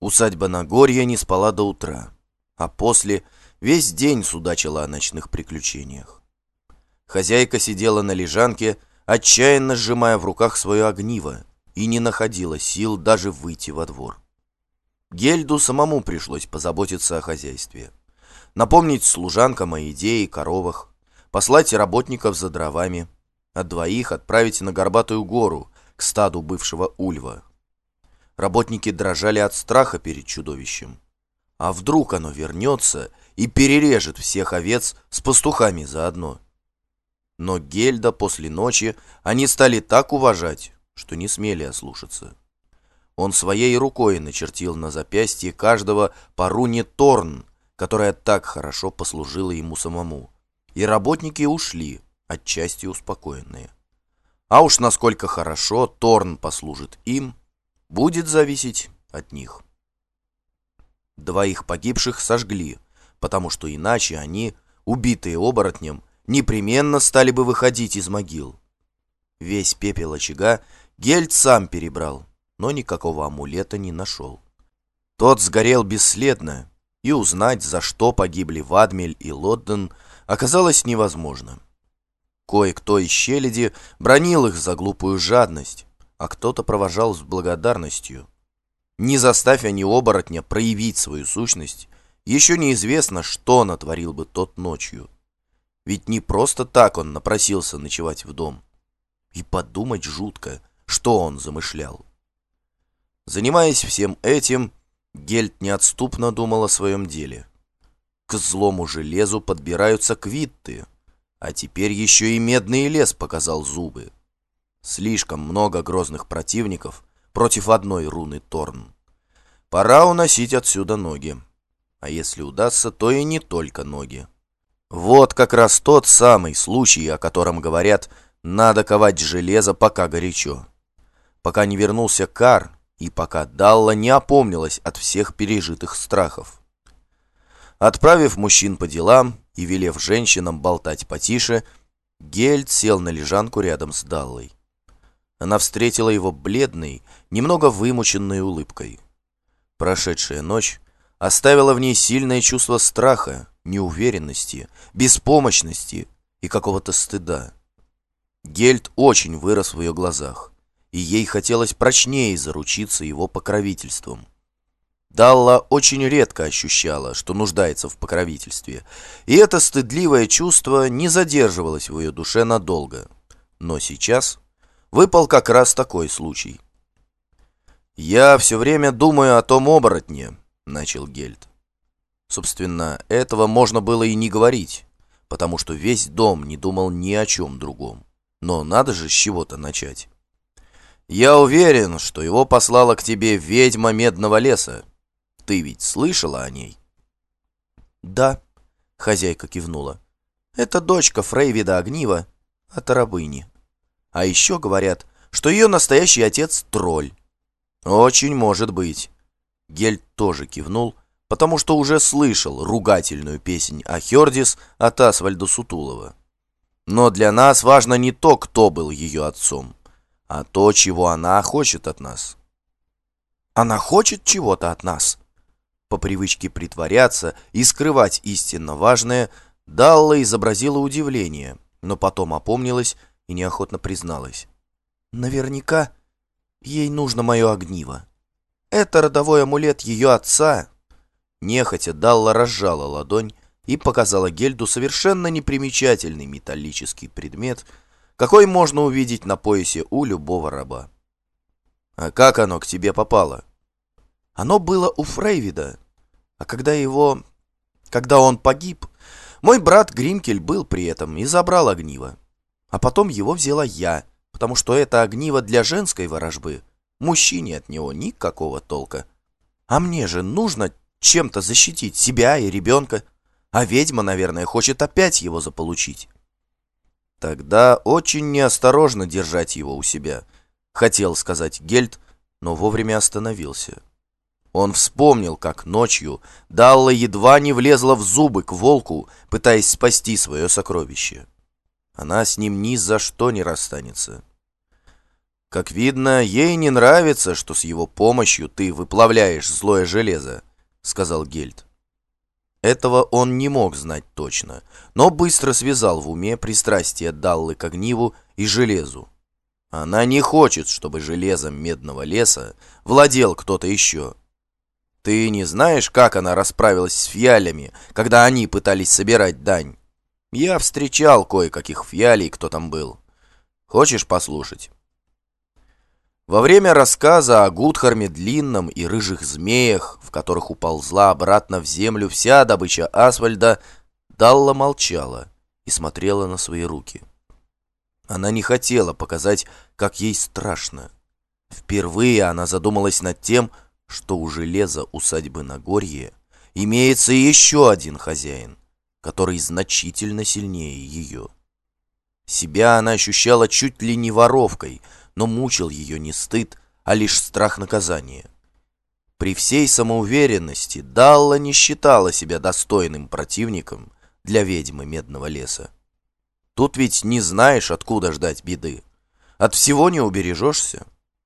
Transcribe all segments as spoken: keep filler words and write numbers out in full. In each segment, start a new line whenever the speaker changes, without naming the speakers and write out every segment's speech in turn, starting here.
Усадьба Нагорья не спала до утра, а после весь день судачила о ночных приключениях. Хозяйка сидела на лежанке, отчаянно сжимая в руках свое огниво, и не находила сил даже выйти во двор. Гельду самому пришлось позаботиться о хозяйстве. Напомнить служанкам о еде и коровах, послать работников за дровами, а двоих отправить на Горбатую гору, к стаду бывшего Ульва. Работники дрожали от страха перед чудовищем. А вдруг оно вернется и перережет всех овец с пастухами заодно? Но Гельда после ночи они стали так уважать, что не смели ослушаться. Он своей рукой начертил на запястье каждого по руне Торн, которая так хорошо послужила ему самому, и работники ушли, отчасти успокоенные. А уж насколько хорошо Торн послужит им, будет зависеть от них. Двоих погибших сожгли, потому что иначе они, убитые оборотнем, непременно стали бы выходить из могил. Весь пепел очага Гельд сам перебрал, но никакого амулета не нашел. Тот сгорел бесследно, и узнать, за что погибли Вадмель и Лодден, оказалось невозможно. Кое-кто из челяди бранил их за глупую жадность, а кто-то провожал с благодарностью. Не заставь они оборотня проявить свою сущность, еще неизвестно, что натворил бы тот ночью. Ведь не просто так он напросился ночевать в дом. И подумать жутко, что он замышлял. Занимаясь всем этим, Гельд неотступно думал о своем деле. К злому железу подбираются квитты, а теперь еще и медный лес показал зубы. Слишком много грозных противников против одной руны Торн. Пора уносить отсюда ноги. А если удастся, то и не только ноги. Вот как раз тот самый случай, о котором говорят, надо ковать железо, пока горячо. Пока не вернулся Кар, и пока Далла не опомнилась от всех пережитых страхов. Отправив мужчин по делам и велев женщинам болтать потише, Гельд сел на лежанку рядом с Даллой. Она встретила его бледной, немного вымученной улыбкой. Прошедшая ночь оставила в ней сильное чувство страха, неуверенности, беспомощности и какого-то стыда. Гельд очень вырос в ее глазах, и ей хотелось прочнее заручиться его покровительством. Далла очень редко ощущала, что нуждается в покровительстве, и это стыдливое чувство не задерживалось в ее душе надолго. Но сейчас выпал как раз такой случай. «Я все время думаю о том оборотне», — начал Гельд. Собственно, этого можно было и не говорить, потому что весь дом не думал ни о чем другом. Но надо же с чего-то начать. «Я уверен, что его послала к тебе ведьма Медного леса. Ты ведь слышала о ней?» «Да», — хозяйка кивнула. «Это дочка Фрейвида Огнива от рабыни. А еще говорят, что ее настоящий отец — тролль». «Очень может быть». Гельд тоже кивнул, потому что уже слышал ругательную песнь о Хердис от Асвальда Сутулова. Но для нас важно не то, кто был ее отцом, а то, чего она хочет от нас. Она хочет чего-то от нас? По привычке притворяться и скрывать истинно важное, Далла изобразила удивление, но потом опомнилась и неохотно призналась. Наверняка ей нужно мое огниво. Это родовой амулет ее отца. Нехотя Далла разжала ладонь и показала Гельду совершенно непримечательный металлический предмет, какой можно увидеть на поясе у любого раба. «А как оно к тебе попало?» «Оно было у Фрейвида, а когда его... когда он погиб, мой брат Гринкель был при этом и забрал огниво. А потом его взяла я, потому что это огниво для женской ворожбы, мужчине от него никакого толка. А мне же нужно чем-то защитить себя и ребенка, а ведьма, наверное, хочет опять его заполучить». «Тогда очень неосторожно держать его у себя», — хотел сказать Гельд, но вовремя остановился. Он вспомнил, как ночью Далла едва не влезла в зубы к волку, пытаясь спасти свое сокровище. Она с ним ни за что не расстанется. Как видно, ей не нравится, что с его помощью ты выплавляешь злое железо, сказал Гельд. Этого он не мог знать точно, но быстро связал в уме пристрастие Даллы к огниву и железу. Она не хочет, чтобы железом Медного леса владел кто-то еще. Ты не знаешь, как она расправилась с фьялями, когда они пытались собирать дань? Я встречал кое-каких фьялей, кто там был. Хочешь послушать? Во время рассказа о Гутхарме Длинном и рыжих змеях, в которых уползла обратно в землю вся добыча Асвальда, Далла молчала и смотрела на свои руки. Она не хотела показать, как ей страшно. Впервые она задумалась над тем, что у железа усадьбы Нагорье имеется еще один хозяин, который значительно сильнее ее. Себя она ощущала чуть ли не воровкой, но мучил ее не стыд, а лишь страх наказания. При всей самоуверенности Далла не считала себя достойным противником для ведьмы Медного леса. Тут ведь не знаешь, откуда ждать беды. От всего не убережешься.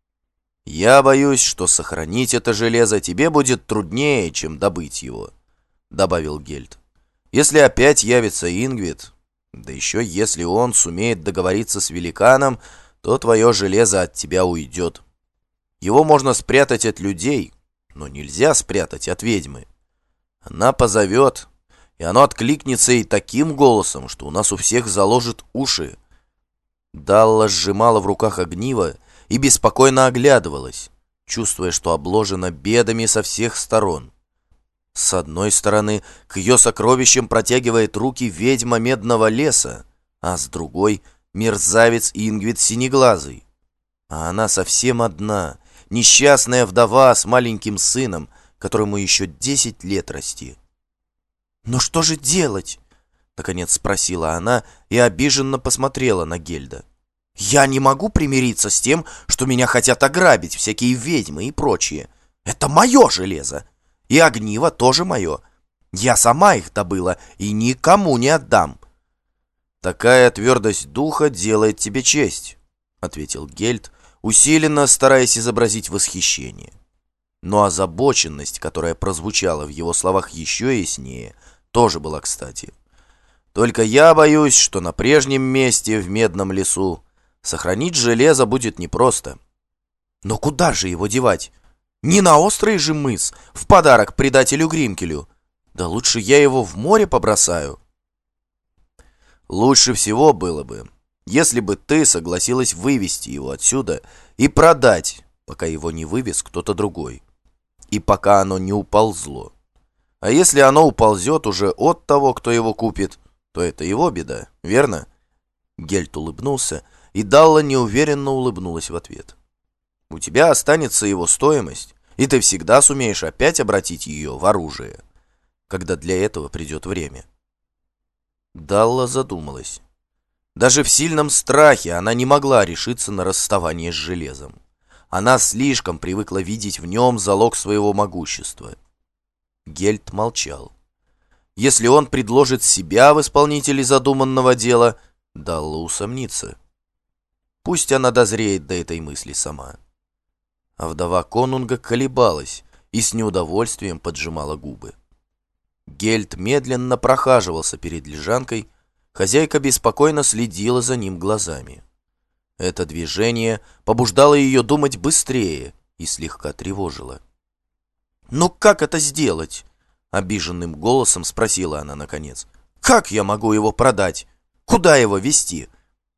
«Я боюсь, что сохранить это железо тебе будет труднее, чем добыть его», — добавил Гельд. «Если опять явится Ингвид, да еще если он сумеет договориться с великаном, то твое железо от тебя уйдет. Его можно спрятать от людей, но нельзя спрятать от ведьмы. Она позовет, и оно откликнется ей таким голосом, что у нас у всех заложит уши». Далла сжимала в руках огниво и беспокойно оглядывалась, чувствуя, что обложена бедами со всех сторон. С одной стороны, к ее сокровищам протягивает руки ведьма Медного леса, а с другой — мерзавец Ингвид Синеглазый. А она совсем одна, несчастная вдова с маленьким сыном, которому еще десять лет расти. «Но что же делать?» — наконец спросила она и обиженно посмотрела на Гельда. «Я не могу примириться с тем, что меня хотят ограбить всякие ведьмы и прочие. Это мое железо, и огниво тоже мое. Я сама их добыла и никому не отдам». «Такая твердость духа делает тебе честь», — ответил Гельд, усиленно стараясь изобразить восхищение. Но озабоченность, которая прозвучала в его словах еще яснее, тоже была кстати. «Только я боюсь, что на прежнем месте в Медном лесу сохранить железо будет непросто». «Но куда же его девать? Не на острый же мыс, в подарок предателю Гримкелю. Да лучше я его в море побросаю». «Лучше всего было бы, если бы ты согласилась вывести его отсюда и продать, пока его не вывез кто-то другой, и пока оно не уползло. А если оно уползет уже от того, кто его купит, то это его беда, верно?» Гельд улыбнулся, и Далла неуверенно улыбнулась в ответ. «У тебя останется его стоимость, и ты всегда сумеешь опять обратить ее в оружие, когда для этого придет время». Далла задумалась. Даже в сильном страхе она не могла решиться на расставание с железом. Она слишком привыкла видеть в нем залог своего могущества. Гельд молчал. Если он предложит себя в исполнителе задуманного дела, Далла усомнится. Пусть она дозреет до этой мысли сама. А вдова конунга колебалась и с неудовольствием поджимала губы. Гельд медленно прохаживался перед лежанкой, хозяйка беспокойно следила за ним глазами. Это движение побуждало ее думать быстрее и слегка тревожило. «Но как это сделать?» — обиженным голосом спросила она наконец. «Как я могу его продать? Куда его везти?»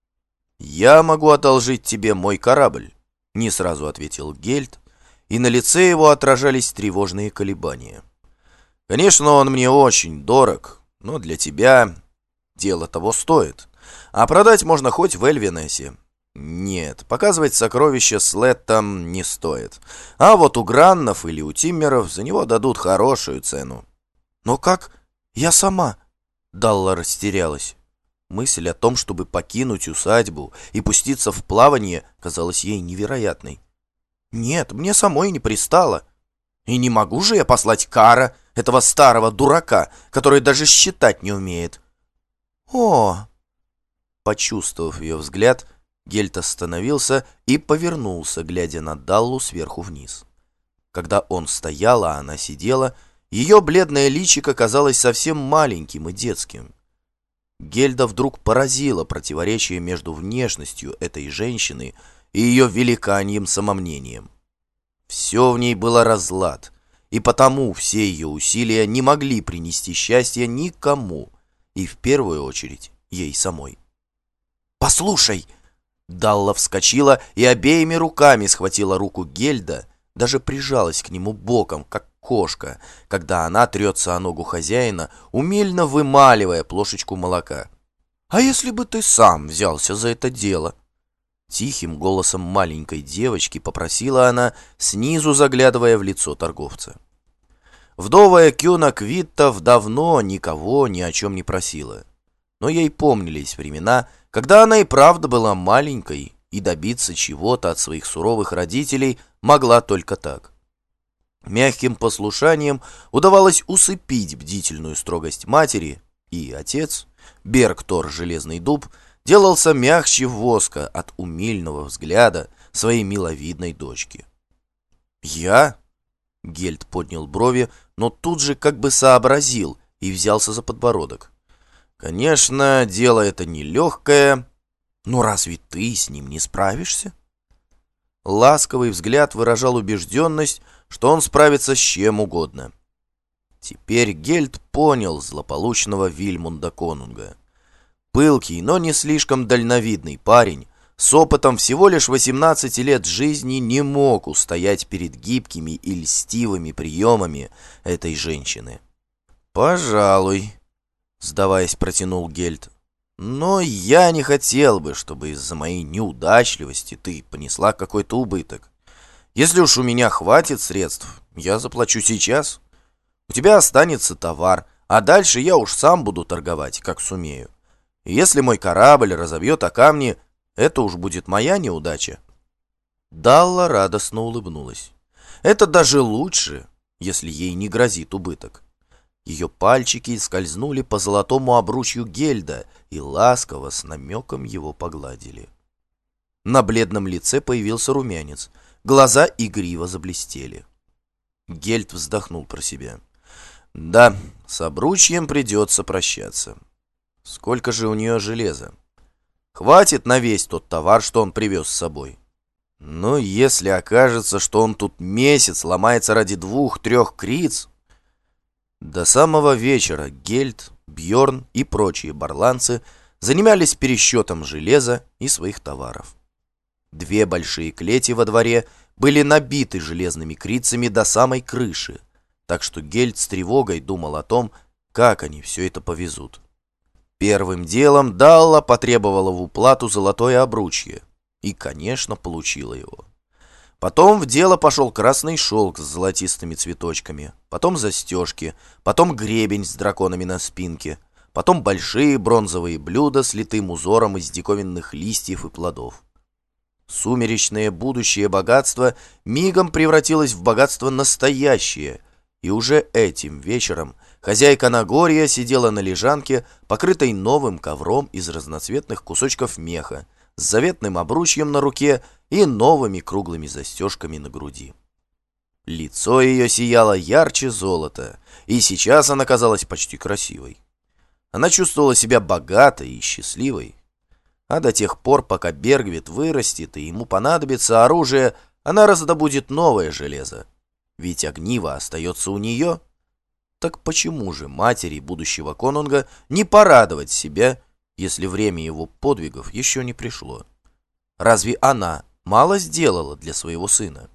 «Я могу одолжить тебе мой корабль», — не сразу ответил Гельд, и на лице его отражались тревожные колебания. «Конечно, он мне очень дорог, но для тебя дело того стоит. А продать можно хоть в Эльвинесе. Нет, показывать сокровища Слеттам не стоит. А вот у Граннов или у Тиммеров за него дадут хорошую цену». «Но как? Я сама?» Далла растерялась. Мысль о том, чтобы покинуть усадьбу и пуститься в плавание, казалась ей невероятной. «Нет, мне самой не пристало. И не могу же я послать Кара, этого старого дурака, который даже считать не умеет». «О!» Почувствовав ее взгляд, Гельт остановился и повернулся, глядя на Даллу сверху вниз. Когда он стоял, а она сидела, ее бледное личико казалось совсем маленьким и детским. Гельда вдруг поразило противоречие между внешностью этой женщины и ее великаньим самомнением. Все в ней было разлад, и потому все ее усилия не могли принести счастья никому, и в первую очередь ей самой. «Послушай!» Далла вскочила и обеими руками схватила руку Гельда, даже прижалась к нему боком, как кошка, когда она трется о ногу хозяина, умельно вымаливая плошечку молока. «А если бы ты сам взялся за это дело?» Тихим голосом маленькой девочки попросила она, снизу заглядывая в лицо торговца. Вдовая Кюна Квиттов давно никого ни о чем не просила. Но ей помнились времена, когда она и правда была маленькой, и добиться чего-то от своих суровых родителей могла только так. Мягким послушанием удавалось усыпить бдительную строгость матери, и отец, Берктор Железный Дуб, делался мягче воска от умильного взгляда своей миловидной дочки. «Я?» — Гельд поднял брови, но тут же как бы сообразил и взялся за подбородок. «Конечно, дело это нелегкое, но разве ты с ним не справишься?» Ласковый взгляд выражал убежденность, что он справится с чем угодно. Теперь Гельд понял злополучного Вильмунда Конунга. Пылкий, но не слишком дальновидный парень, с опытом всего лишь восемнадцати лет жизни, не мог устоять перед гибкими и льстивыми приемами этой женщины. «Пожалуй», — сдаваясь, протянул Гельд. «Но я не хотел бы, чтобы из-за моей неудачливости ты понесла какой-то убыток. Если уж у меня хватит средств, я заплачу сейчас. У тебя останется товар, а дальше я уж сам буду торговать, как сумею. И если мой корабль разобьет о камни, это уж будет моя неудача». Далла радостно улыбнулась. Это даже лучше, если ей не грозит убыток. Ее пальчики скользнули по золотому обручью Гельда и ласково с намеком его погладили. На бледном лице появился румянец, глаза игриво заблестели. Гельд вздохнул про себя. Да, с обручьем придется прощаться. Сколько же у нее железа? Хватит на весь тот товар, что он привез с собой. Но если окажется, что он тут месяц ломается ради двух-трех криц... До самого вечера Гельд, Бьорн и прочие барланцы занимались пересчетом железа и своих товаров. Две большие клети во дворе были набиты железными крицами до самой крыши, так что Гельд с тревогой думал о том, как они все это повезут. Первым делом Далла потребовала в уплату золотое обручье и, конечно, получила его. Потом в дело пошел красный шелк с золотистыми цветочками, потом застежки, потом гребень с драконами на спинке, потом большие бронзовые блюда с литым узором из диковинных листьев и плодов. Сумеречное будущее богатство мигом превратилось в богатство настоящее, и уже этим вечером хозяйка Нагорья сидела на лежанке, покрытой новым ковром из разноцветных кусочков меха, с заветным обручьем на руке и новыми круглыми застежками на груди. Лицо ее сияло ярче золота, и сейчас она казалась почти красивой. Она чувствовала себя богатой и счастливой. А до тех пор, пока Бергвит вырастет и ему понадобится оружие, она раздобудет новое железо. Ведь огниво остается у нее. Так почему же матери будущего конунга не порадовать себя, если время его подвигов еще не пришло? Разве она мало сделала для своего сына?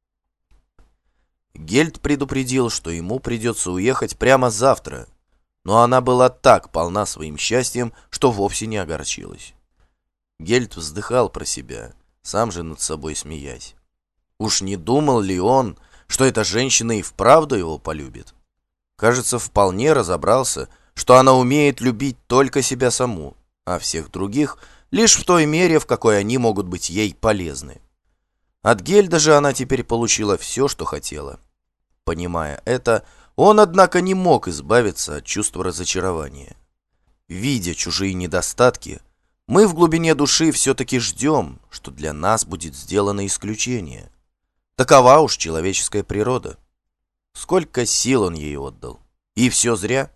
Гельд предупредил, что ему придется уехать прямо завтра, но она была так полна своим счастьем, что вовсе не огорчилась. Гельд вздыхал про себя, сам же над собой смеясь. Уж не думал ли он, что эта женщина и вправду его полюбит? Кажется, вполне разобрался, что она умеет любить только себя саму, а всех других лишь в той мере, в какой они могут быть ей полезны. От Гельда же она теперь получила все, что хотела. Понимая это, он, однако, не мог избавиться от чувства разочарования. Видя чужие недостатки, Мы в глубине души все-таки ждем, что для нас будет сделано исключение. Такова уж человеческая природа. Сколько сил он ей отдал. И все зря?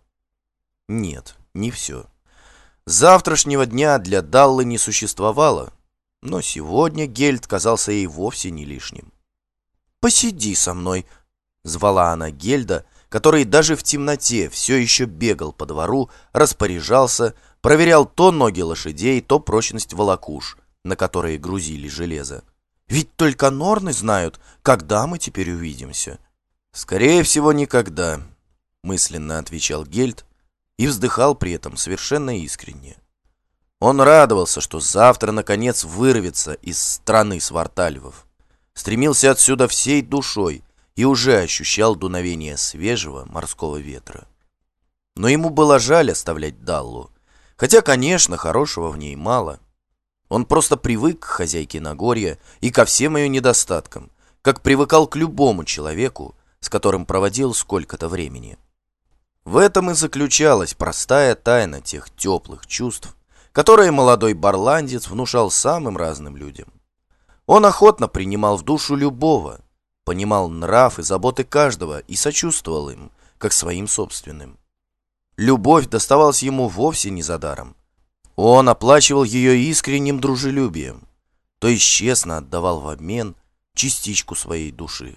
Нет, не все. Завтрашнего дня для Даллы не существовало, но сегодня Гельд казался ей вовсе не лишним. «Посиди со мной», — звала она Гельда, который даже в темноте все еще бегал по двору, распоряжался, проверял то ноги лошадей, то прочность волокуш, на которые грузили железо. «Ведь только норны знают, когда мы теперь увидимся». «Скорее всего, никогда», — мысленно отвечал Гельд и вздыхал при этом совершенно искренне. Он радовался, что завтра, наконец, вырвется из страны свартальвов. Стремился отсюда всей душой и уже ощущал дуновение свежего морского ветра. Но ему было жаль оставлять Даллу, хотя, конечно, хорошего в ней мало. Он просто привык к хозяйке Нагорья и ко всем ее недостаткам, как привыкал к любому человеку, с которым проводил сколько-то времени. В этом и заключалась простая тайна тех теплых чувств, которые молодой барландец внушал самым разным людям. Он охотно принимал в душу любого, понимал нрав и заботы каждого и сочувствовал им, как своим собственным. Любовь доставалась ему вовсе не за даром. Он оплачивал ее искренним дружелюбием, то есть честно отдавал в обмен частичку своей души.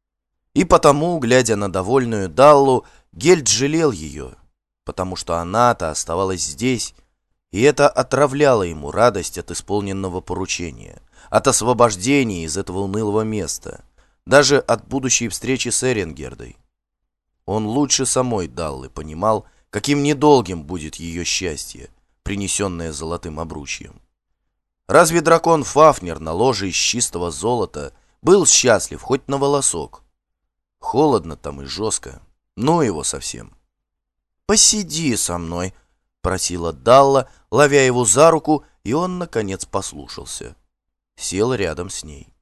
И потому, глядя на довольную Даллу, Гельд жалел ее, потому что она-то оставалась здесь, и это отравляло ему радость от исполненного поручения, от освобождения из этого унылого места, даже от будущей встречи с Эренгердой. Он лучше самой Даллы понимал, каким недолгим будет ее счастье, принесенное золотым обручьем. Разве дракон Фафнер на ложе из чистого золота был счастлив хоть на волосок? Холодно там и жестко, ну его совсем. «Посиди со мной», — просила Далла, ловя его за руку, и он, наконец, послушался. Сел рядом с ней.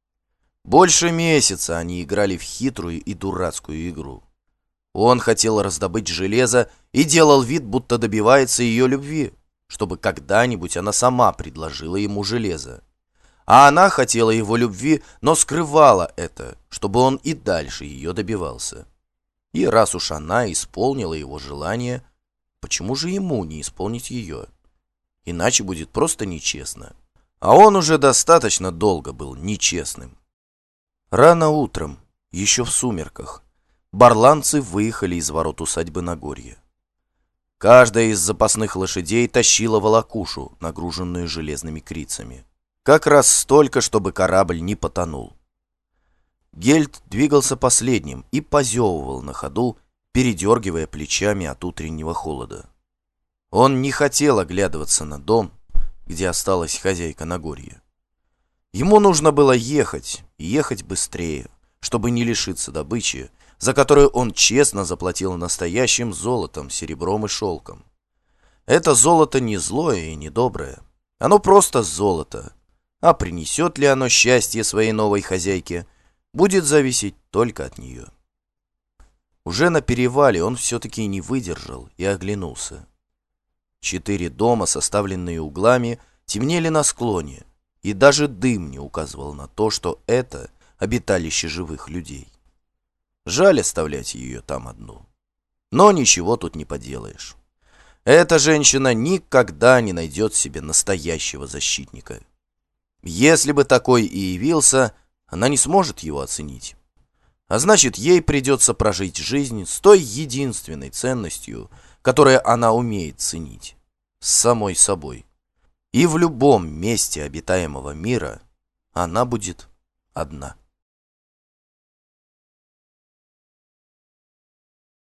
Больше месяца они играли в хитрую и дурацкую игру. Он хотел раздобыть железо и делал вид, будто добивается ее любви, чтобы когда-нибудь она сама предложила ему железо. А она хотела его любви, но скрывала это, чтобы он и дальше ее добивался. И раз уж она исполнила его желание, почему же ему не исполнить ее? Иначе будет просто нечестно. А он уже достаточно долго был нечестным. Рано утром, еще в сумерках, барландцы выехали из ворот усадьбы Нагорья. Каждая из запасных лошадей тащила волокушу, нагруженную железными крицами. Как раз столько, чтобы корабль не потонул. Гельд двигался последним и позевывал на ходу, передергивая плечами от утреннего холода. Он не хотел оглядываться на дом, где осталась хозяйка Нагорья. Ему нужно было ехать, и ехать быстрее, чтобы не лишиться добычи, за которую он честно заплатил настоящим золотом, серебром и шелком. Это золото не злое и не доброе. Оно просто золото. А принесет ли оно счастье своей новой хозяйке, будет зависеть только от нее. Уже на перевале он все-таки не выдержал и оглянулся. Четыре дома, составленные углами, темнели на склоне, и даже дым не указывал на то, что это обиталище живых людей. Жаль оставлять ее там одну. Но ничего тут не поделаешь. Эта женщина никогда не найдет себе настоящего защитника. Если бы такой и явился, она не сможет его оценить. А значит, ей придется прожить жизнь с той единственной ценностью, которую она умеет ценить, с самой собой. И в любом месте обитаемого мира она будет одна.